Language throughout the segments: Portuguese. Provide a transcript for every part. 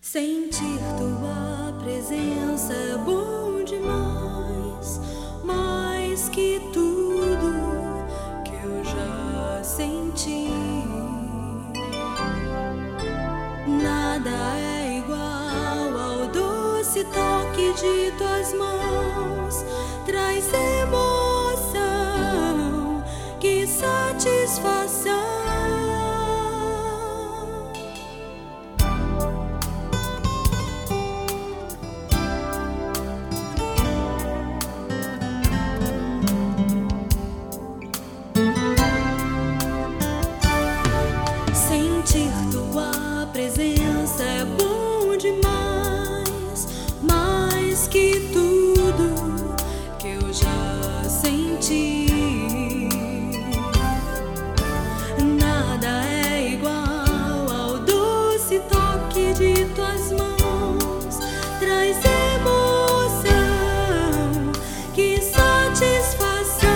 Sentir tua presença é bom demais, mais que tudo que eu já senti. Nada é igual ao doce toque de tuas mãos, traz emoção, que satisfação. Sentir tua presença é bom demais, mais que tudo que eu já senti. Nada é igual ao doce toque de tuas mãos, traz emoção, que satisfação.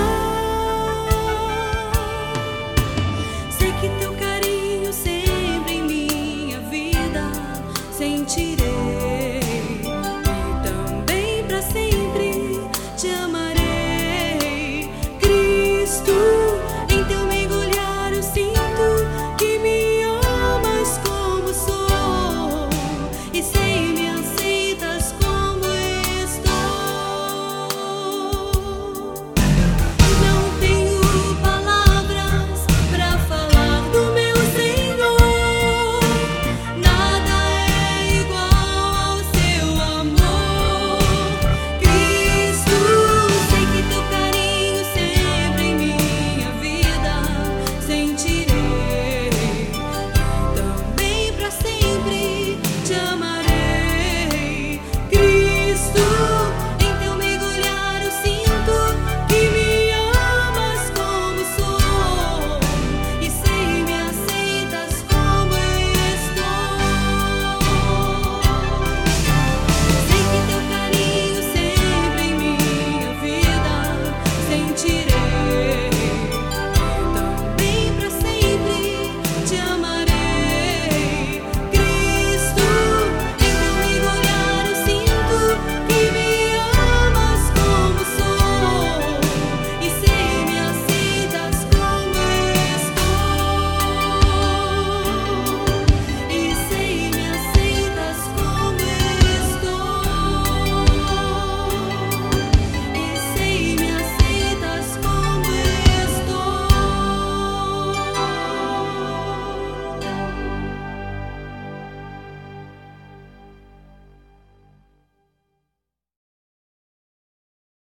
Sei que teu carinho sempre em minha vida sentirei, e também pra sempre te amarei. Cristo, em teu mergulhar eu sinto que me amas como sou, e sei me aceitas como estou. Não tenho palavras pra falar do meu Senhor, nada é igual ao seu amor. Cristo, sei que teu carinho sempre em minha vida sentirei, e também pra sempre te amarei.